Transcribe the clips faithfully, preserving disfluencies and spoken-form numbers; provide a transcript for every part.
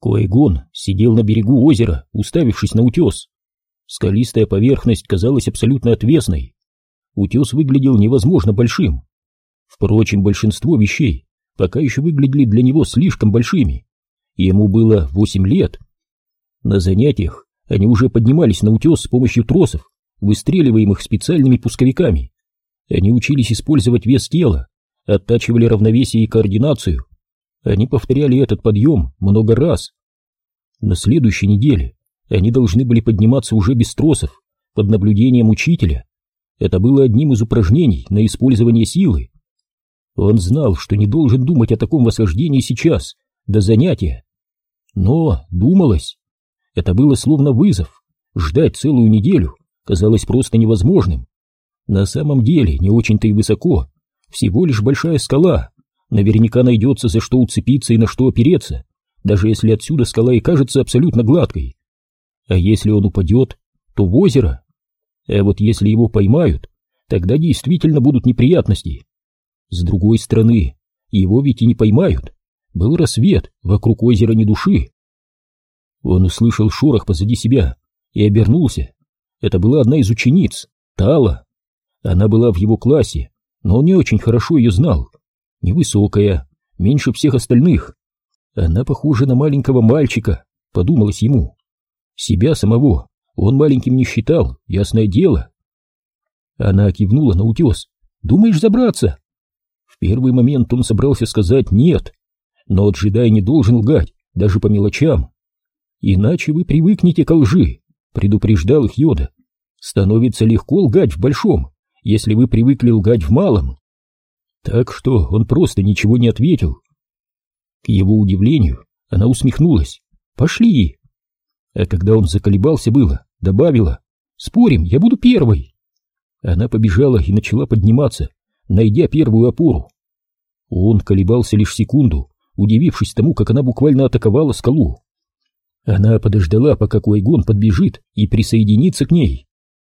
Куайгон сидел на берегу озера, уставившись на утес. Скалистая поверхность казалась абсолютно отвесной. Утес выглядел невозможно большим. Впрочем, большинство вещей пока еще выглядели для него слишком большими. Ему было восемь лет. На занятиях они уже поднимались на утес с помощью тросов, выстреливаемых специальными пусковиками. Они учились использовать вес тела, оттачивали равновесие и координацию. Они повторяли этот подъем много раз. На следующей неделе они должны были подниматься уже без тросов, под наблюдением учителя. Это было одним из упражнений на использование силы. Он знал, что не должен думать о таком восхождении сейчас, до занятия. Но думалось. Это было словно вызов. Ждать целую неделю казалось просто невозможным. На самом деле не очень-то и высоко. Всего лишь большая скала. Наверняка найдется за что уцепиться и на что опереться, даже если отсюда скала и кажется абсолютно гладкой. А если он упадет, то в озеро. А вот если его поймают, тогда действительно будут неприятности. С другой стороны, его ведь и не поймают. Был рассвет, вокруг озера ни души. Он услышал шорох позади себя и обернулся. Это была одна из учениц, Тала. Она была в его классе, но он не очень хорошо ее знал. Невысокая, меньше всех остальных. Она похожа на маленького мальчика, подумалось ему. Себя самого он маленьким не считал, ясное дело. Она кивнула на утес. «Думаешь забраться?» В первый момент он собрался сказать «нет», но джедай не должен лгать, даже по мелочам. «Иначе вы привыкнете к лжи», — предупреждал их Йода. «Становится легко лгать в большом, если вы привыкли лгать в малом». Так что он просто ничего не ответил. К его удивлению, она усмехнулась. «Пошли!» А когда он заколебался было, добавила: «Спорим, я буду первой!» Она побежала и начала подниматься, найдя первую опору. Он колебался лишь секунду, удивившись тому, как она буквально атаковала скалу. Она подождала, пока Куайгон подбежит и присоединится к ней.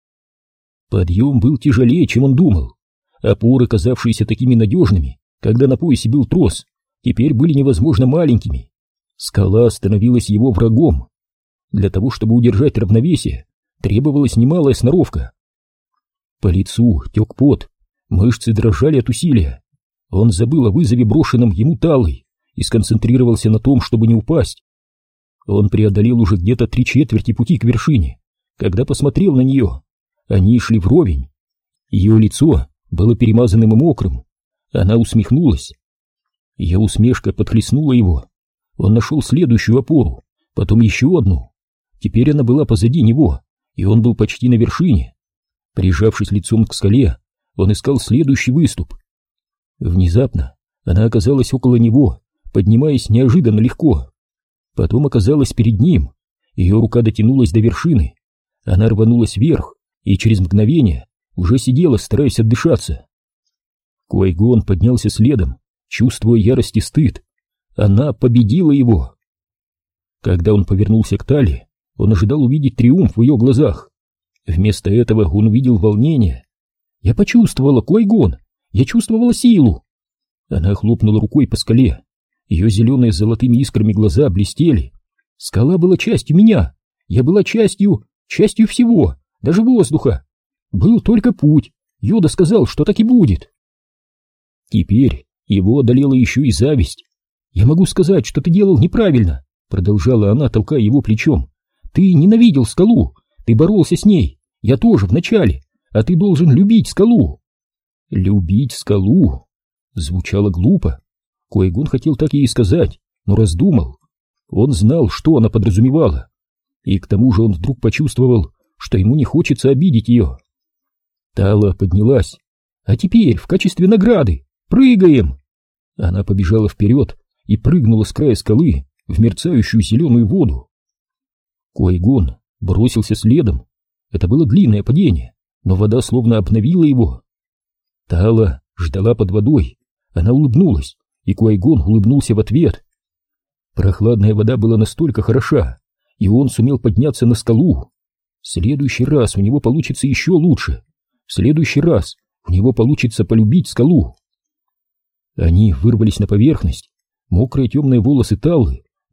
Подъем был тяжелее, чем он думал. Опоры, казавшиеся такими надежными, когда на поясе был трос, теперь были невозможно маленькими. Скала становилась его врагом. Для того, чтобы удержать равновесие, требовалась немалая сноровка. По лицу тек пот, мышцы дрожали от усилия. Он забыл о вызове, брошенном ему Талой, и сконцентрировался на том, чтобы не упасть. Он преодолел уже где-то три четверти пути к вершине, когда посмотрел на нее. Они шли вровень. Ее лицо было перемазанным и мокрым. Она усмехнулась. Ее усмешка подхлестнула его. Он нашел следующую опору, потом еще одну. Теперь она была позади него, и он был почти на вершине. Прижавшись лицом к скале, он искал следующий выступ. Внезапно она оказалась около него, поднимаясь неожиданно легко. Потом оказалась перед ним. Ее рука дотянулась до вершины. Она рванулась вверх и через мгновение уже сидела, стараясь отдышаться. Куайгон поднялся следом, чувствуя ярость и стыд. Она победила его. Когда он повернулся к Тале, он ожидал увидеть триумф в ее глазах. Вместо этого он увидел волнение. «Я почувствовала, Куайгон! Я чувствовала силу!» Она хлопнула рукой по скале. Ее зеленые с золотыми искрами глаза блестели. «Скала была частью меня! Я была частью, частью всего, даже воздуха! Был только путь! Йода сказал, что так и будет!» Теперь его одолела еще и зависть. «Я могу сказать, что ты делал неправильно!» Продолжала она, толкая его плечом. «Ты ненавидел скалу! Ты боролся с ней! Я тоже вначале! А ты должен любить скалу!» «Любить скалу!» Звучало глупо. Куайгон хотел так ей сказать, но раздумал. Он знал, что она подразумевала. И к тому же он вдруг почувствовал, что ему не хочется обидеть ее. Тала поднялась. «А теперь, в качестве награды, прыгаем!» Она побежала вперед и прыгнула с края скалы в мерцающую зеленую воду. Куайгон бросился следом. Это было длинное падение, но вода словно обновила его. Тала ждала под водой. Она улыбнулась, и Куайгон улыбнулся в ответ. Прохладная вода была настолько хороша, и он сумел подняться на скалу. В следующий раз у него получится еще лучше. В следующий раз у него получится полюбить скалу. Они вырвались на поверхность. Мокрые темные волосы Таллы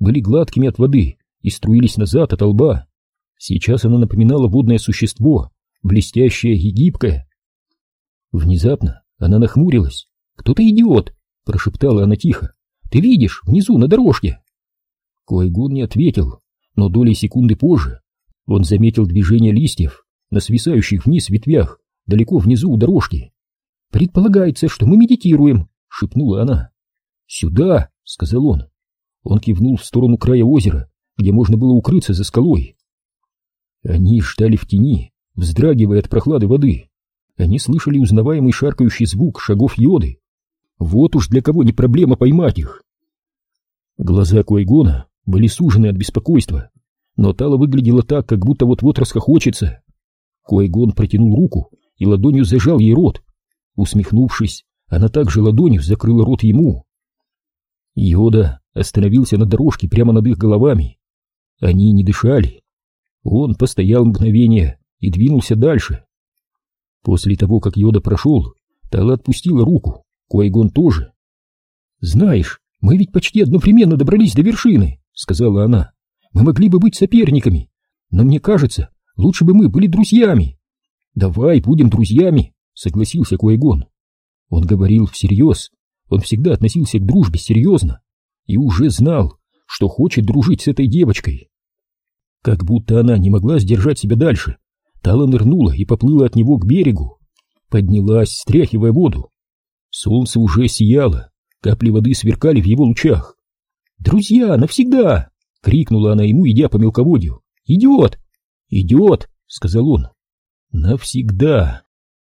были гладкими от воды и струились назад от лба. Сейчас она напоминала водное существо, блестящее и гибкое. Внезапно она нахмурилась. «Кто-то идет!» — прошептала она тихо. «Ты видишь, внизу, на дорожке!» Куайгон не ответил, но долей секунды позже он заметил движение листьев на свисающих вниз ветвях далеко внизу у дорожки. «Предполагается, что мы медитируем!» — шепнула она. «Сюда!» — сказал он. Он кивнул в сторону края озера, где можно было укрыться за скалой. Они ждали в тени, вздрагивая от прохлады воды. Они слышали узнаваемый шаркающий звук шагов Йоды. Вот уж для кого не проблема поймать их. Глаза Куайгона были сужены от беспокойства, но Тала выглядела так, как будто вот-вот расхохочется. Куайгон протянул руку и ладонью зажал ей рот. Усмехнувшись, она также ладонью закрыла рот ему. Йода остановился на дорожке прямо над их головами. Они не дышали. Он постоял мгновение и двинулся дальше. После того, как Йода прошел, Тала отпустила руку, Куайгон тоже. «Знаешь, мы ведь почти одновременно добрались до вершины», — сказала она. «Мы могли бы быть соперниками, но мне кажется, лучше бы мы были друзьями». «Давай будем друзьями», — согласился Куайгон. Он говорил всерьез, он всегда относился к дружбе серьезно и уже знал, что хочет дружить с этой девочкой. Как будто она не могла сдержать себя дальше, Тала нырнула и поплыла от него к берегу. Поднялась, стряхивая воду. Солнце уже сияло, капли воды сверкали в его лучах. «Друзья, навсегда!» — крикнула она ему, идя по мелководью. «Идет! Идет!» — сказал он. «Навсегда!»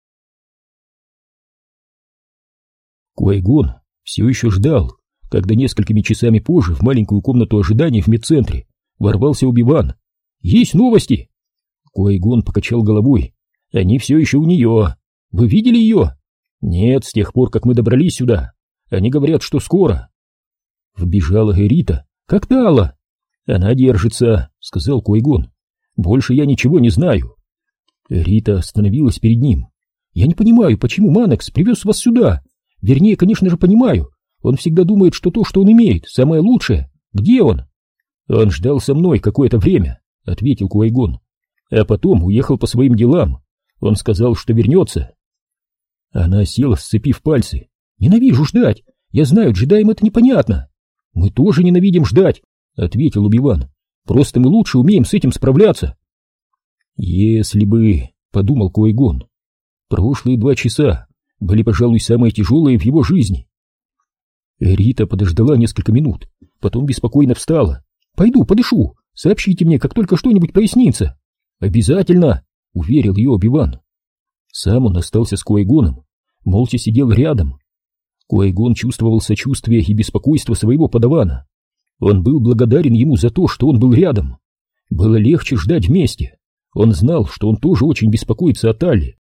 Куайгон все еще ждал, когда несколькими часами позже в маленькую комнату ожидания в медцентре ворвался Оби-Ван. «Есть новости!» Куайгон покачал головой. «Они все еще у нее. Вы видели ее?» «Нет, с тех пор, как мы добрались сюда. Они говорят, что скоро». Вбежала Эрита. «Как Тала?» «Она держится», — сказал Куайгон. «Больше я ничего не знаю». Эрита остановилась перед ним. «Я не понимаю, почему Манекс привез вас сюда. Вернее, конечно же, понимаю. Он всегда думает, что то, что он имеет, самое лучшее. Где он?» «Он ждал со мной какое-то время», — ответил Куайгон. «А потом уехал по своим делам. Он сказал, что вернется». Она села, сцепив пальцы. «Ненавижу ждать. Я знаю, джедаям это непонятно». «Мы тоже ненавидим ждать», — ответил Оби-Ван. «Просто мы лучше умеем с этим справляться». «Если бы...» — подумал Куайгон. Прошлые два часа были, пожалуй, самые тяжелые в его жизни. Рита подождала несколько минут, потом беспокойно встала. «Пойду, подышу. Сообщите мне, как только что-нибудь прояснится». «Обязательно», — уверил ее Оби-Ван. Сам он остался с Куайгоном, молча сидел рядом. Куайгон чувствовал сочувствие и беспокойство своего подавана. Он был благодарен ему за то, что он был рядом. Было легче ждать вместе. Он знал, что он тоже очень беспокоится о Тале.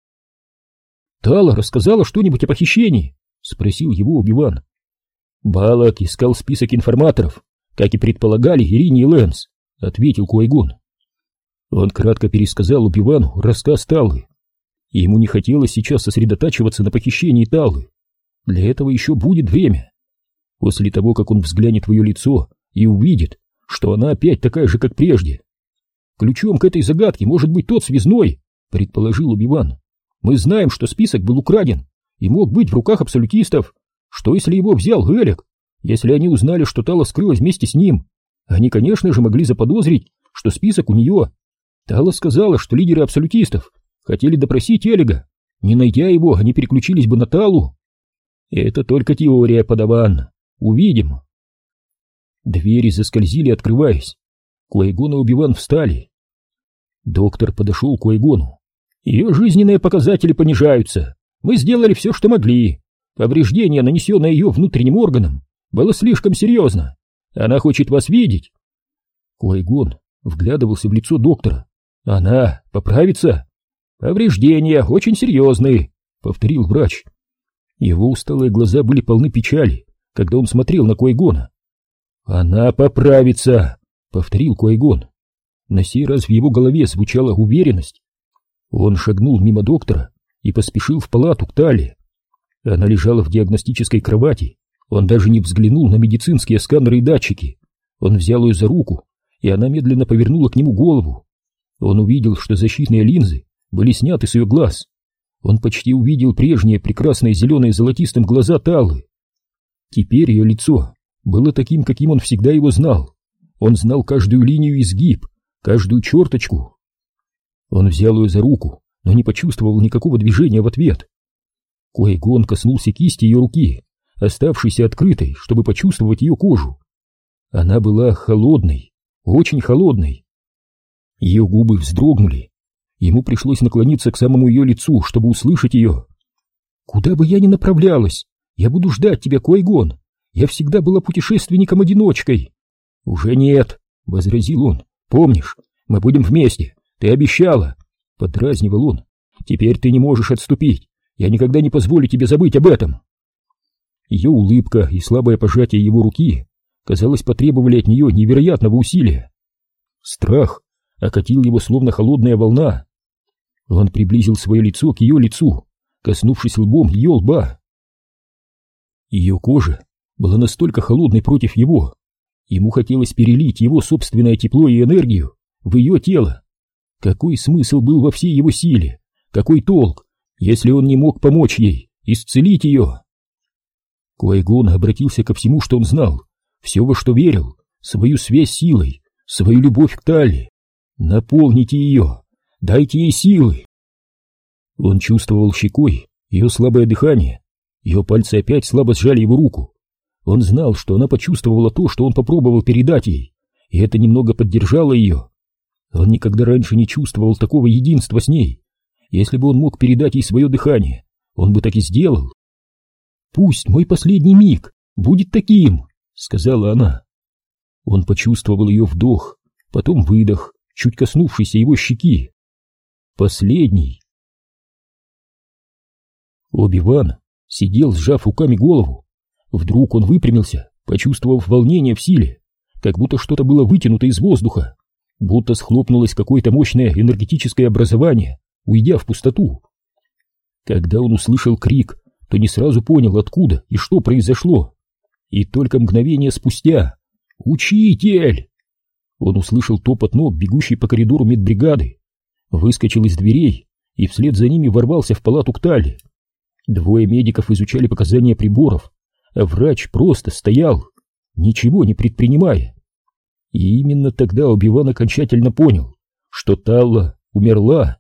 «Тала рассказала что-нибудь о похищении?» — спросил его Оби-Ван. «Балак искал список информаторов, как и предполагали Ирине и Лэнс», — ответил Куайгон. Он кратко пересказал Оби-Вану рассказ Талы. Ему не хотелось сейчас сосредотачиваться на похищении Талы. Для этого еще будет время. После того, как он взглянет в ее лицо и увидит, что она опять такая же, как прежде. «Ключом к этой загадке может быть тот связной», — предположил Оби-Ван. «Мы знаем, что список был украден и мог быть в руках абсолютистов. Что, если его взял Элек? Если они узнали, что Тала скрылась вместе с ним? Они, конечно же, могли заподозрить, что список у нее. Тала сказала, что лидеры абсолютистов хотели допросить Элега. Не найдя его, они переключились бы на Талу. Это только теория, подаван. Увидим». Двери заскользили, открываясь. Куайгон и Оби-Ван встали. Доктор подошел к Куайгону. «Ее жизненные показатели понижаются. Мы сделали все, что могли. Повреждение, нанесенное ее внутренним органам, было слишком серьезно. Она хочет вас видеть». Куайгон вглядывался в лицо доктора. «Она поправится?» «Повреждения очень серьезные», — повторил врач. Его усталые глаза были полны печали, когда он смотрел на Куайгона. «Она поправится», — повторил Куайгон. На сей раз в его голове звучала уверенность. Он шагнул мимо доктора и поспешил в палату к Тале. Она лежала в диагностической кровати. Он даже не взглянул на медицинские сканеры и датчики. Он взял ее за руку, и она медленно повернула к нему голову. Он увидел, что защитные линзы были сняты с ее глаз. Он почти увидел прежние прекрасные зеленые золотистым глаза Таллы. Теперь ее лицо было таким, каким он всегда его знал. Он знал каждую линию и изгиб, каждую черточку. Он взял ее за руку, но не почувствовал никакого движения в ответ. Ки-Гон коснулся кисти ее руки, оставшейся открытой, чтобы почувствовать ее кожу. Она была холодной, очень холодной. Ее губы вздрогнули. Ему пришлось наклониться к самому ее лицу, чтобы услышать ее. «Куда бы я ни направлялась, я буду ждать тебя, Ки-Гон. Я всегда была путешественником-одиночкой». «Уже нет», — возразил он. «Помнишь, мы будем вместе. Ты обещала», — подразнивал он. «Теперь ты не можешь отступить. Я никогда не позволю тебе забыть об этом». Ее улыбка и слабое пожатие его руки, казалось, потребовали от нее невероятного усилия. Страх окатил его словно холодная волна. Он приблизил свое лицо к ее лицу, коснувшись лбом ее лба. Ее кожа была настолько холодной против его. Ему хотелось перелить его собственное тепло и энергию в ее тело. Какой смысл был во всей его силе? Какой толк, если он не мог помочь ей, исцелить ее? Ки-Гон обратился ко всему, что он знал, все, во что верил, свою связь с силой, свою любовь к Талле. Наполните ее, дайте ей силы. Он чувствовал щекой ее слабое дыхание, ее пальцы опять слабо сжали его руку. Он знал, что она почувствовала то, что он попробовал передать ей, и это немного поддержало ее. Он никогда раньше не чувствовал такого единства с ней. Если бы он мог передать ей свое дыхание, он бы так и сделал. «Пусть мой последний миг будет таким», — сказала она. Он почувствовал ее вдох, потом выдох, чуть коснувшийся его щеки. Последний. Оби-Ван сидел, сжав руками голову. Вдруг он выпрямился, почувствовав волнение в силе, как будто что-то было вытянуто из воздуха, будто схлопнулось какое-то мощное энергетическое образование, уйдя в пустоту. Когда он услышал крик, то не сразу понял, откуда и что произошло. И только мгновение спустя «Учитель!» Он услышал топот ног, бегущий по коридору медбригады, выскочил из дверей и вслед за ними ворвался в палату к Талле. Двое медиков изучали показания приборов, а врач просто стоял, ничего не предпринимая. И именно тогда Оби-Ван окончательно понял, что Талла умерла.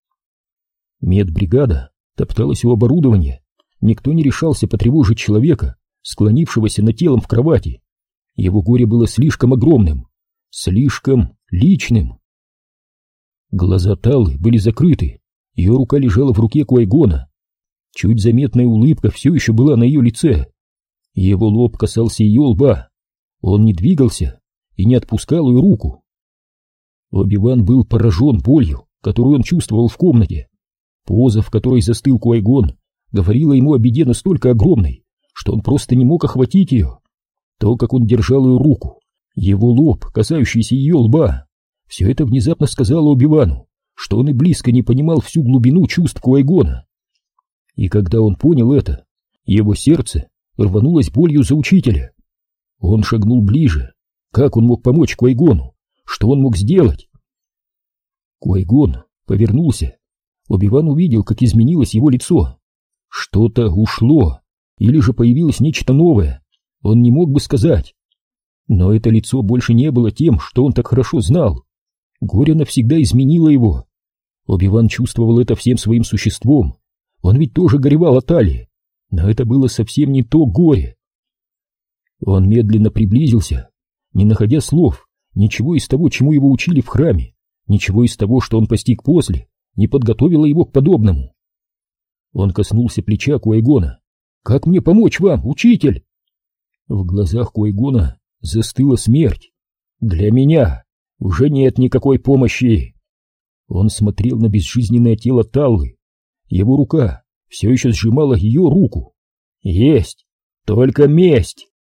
Медбригада топталась у оборудования, никто не решался потревожить человека, склонившегося над телом в кровати. Его горе было слишком огромным, слишком личным. Глаза Таллы были закрыты, ее рука лежала в руке Ки-Гона. Чуть заметная улыбка все еще была на ее лице. Его лоб касался ее лба. Он не двигался и не отпускал ее руку. Оби-Ван был поражен болью, которую он чувствовал в комнате. Поза, в которой застыл Ки-Гон, говорила ему о беде настолько огромной, что он просто не мог охватить ее. То, как он держал ее руку, его лоб, касающийся ее лба, все это внезапно сказало Оби-Вану, что он и близко не понимал всю глубину чувств Ки-Гона. И когда он понял это, его сердце рванулось болью за учителя. Он шагнул ближе. Как он мог помочь Ки-Гону? Что он мог сделать? Ки-Гон повернулся. Оби-Ван увидел, как изменилось его лицо. Что-то ушло, или же появилось нечто новое. Он не мог бы сказать. Но это лицо больше не было тем, что он так хорошо знал. Горе навсегда изменило его. Оби-Ван чувствовал это всем своим существом. Он ведь тоже горевал о Талле, но это было совсем не то горе. Он медленно приблизился, не находя слов, ничего из того, чему его учили в храме, ничего из того, что он постиг после, не подготовило его к подобному. Он коснулся плеча Ки-Гона. «Как мне помочь вам, учитель?» В глазах Ки-Гона застыла смерть. «Для меня уже нет никакой помощи». Он смотрел на безжизненное тело Таллы. Его рука все еще сжимала ее руку. «Есть только месть!»